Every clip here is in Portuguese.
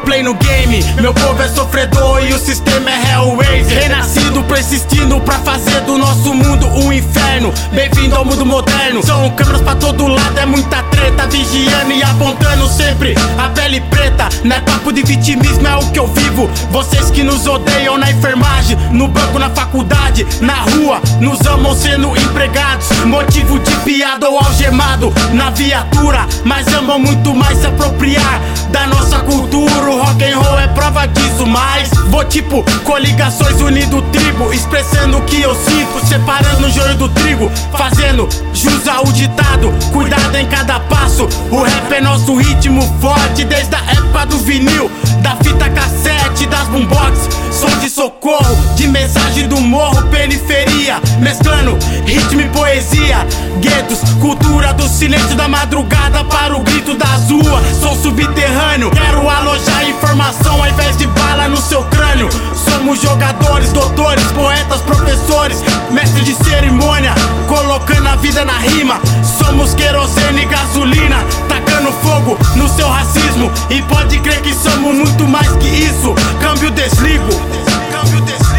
play no game. Meu povo é sofredor e o sistema é Hellraiser. Renascido, persistindo pra fazer do nosso mundo um inferno. Bem-vindo ao mundo moderno. São câmeras pra todo lado, é muita treta, vigiando e apontando sempre a pele preta. Não é papo de vitimismo, é o que eu vivo. Vocês que nos odeiam na enfermagem, no banco, na faculdade, na rua, nos amam sendo empregados, motivo de piada ou algemado na viatura, mas amam muito mais se apropriar da nossa cultura. O rock and roll é prova disso, mas vou tipo coligações unindo tribo, expressando o que eu sinto, separando o joio do trigo, fazendo jus ao ditado, cuidado em cada passo. O rap é nosso ritmo forte, desde a época do vinil, da fita cassete, das boombox, som de socorro, de mensagem do morro, periferia, mesclando ritmo e poesia, guetos, cultura do silêncio da madrugada para o grito das ruas. Sou subterrâneo, quero alojar informação ao invés de bala no seu crânio. Somos jogadores, doutores, poetas, professores, mestres de cerimônia, colocando a vida na rima. Somos querosene e gasolina, tacando fogo no seu racismo. E pode crer que somos muito mais que isso. Câmbio, desligo. Câmbio, desligo.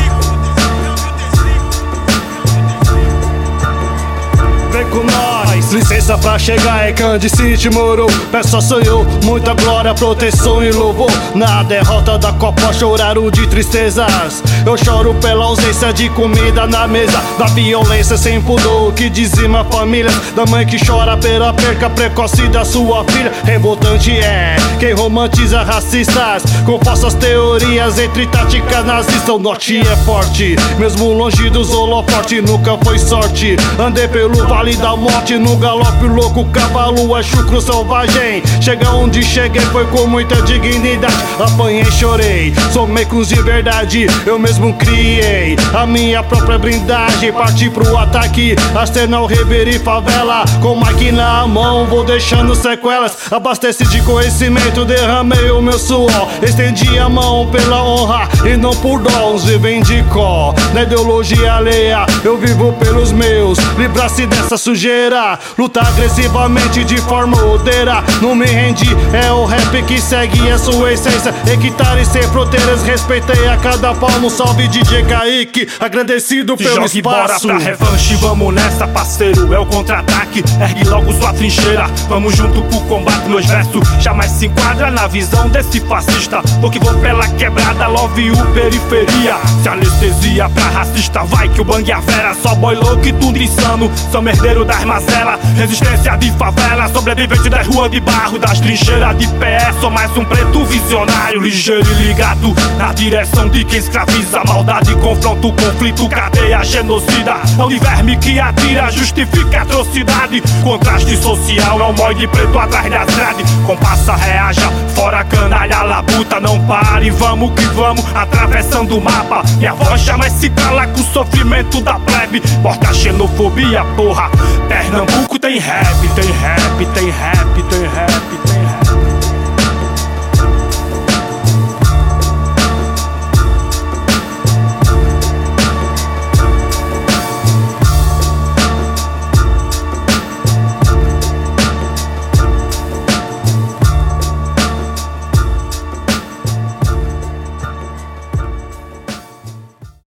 Vem com nós, licença pra chegar, é Kansas City, moro. Peça sonhou, muita glória, proteção e louvor. Na derrota da Copa choraram de tristezas. Eu choro pela ausência de comida na mesa, da violência sem pudor que dizima famílias, da mãe que chora pela perca precoce da sua filha. Revoltante é quem romantiza racistas com falsas teorias entre táticas nazistas. O norte é forte, mesmo longe dos holofotes, nunca foi sorte. Andei pelo vale da morte, no galope louco, cavalo é chucro selvagem. Chega onde cheguei foi com muita dignidade. Apanhei, chorei, somei com de verdade. Eu mesmo criei a minha própria blindagem. Parti pro ataque, Arsenal, Ribeira e favela. Com máquina na mão, vou deixando sequelas. Abasteci de conhecimento, derramei o meu suor. Estendi a mão pela honra e não por dons. Vivem de có, na ideologia alheia. Eu vivo pelos meus, livrar-se dessa sujeira. Lutar agressivamente de forma ordeira. Não me rendi, é o rap que segue a sua essência. Hectare sem fronteiras, respeitei a cada palmo. Salve DJ Kaique, agradecido pelo espaço. Bora pra revanche, vamos nessa, parceiro, é o contra-ataque. Ergue logo sua trincheira, vamos junto pro combate. Meus versos jamais se enquadra na visão desse fascista, porque vou pela quebrada, love you, periferia. Se anestesia pra racista, vai que o bang a vera. Só boy louco e tudo insano, são herdeiro das mazelas. Resistência de favela, sobrevivente das ruas de barro, das trincheiras de pé. Sou mais um preto visionário, ligeiro e ligado na direção de quem escraviza. Maldade, confronto, conflito, cadeia, genocida. É o verme que atira, justifica a atrocidade. Contraste social, é o mói de preto atrás das grades. Compassa, reaja, fora canalha, labuta. Não pare, vamos que vamos, atravessando o mapa. Minha voz jamais se cala com o sofrimento da plebe. Porta a xenofobia, porra. Pernambuco tem rap, tem rap, tem rap, tem rap, tem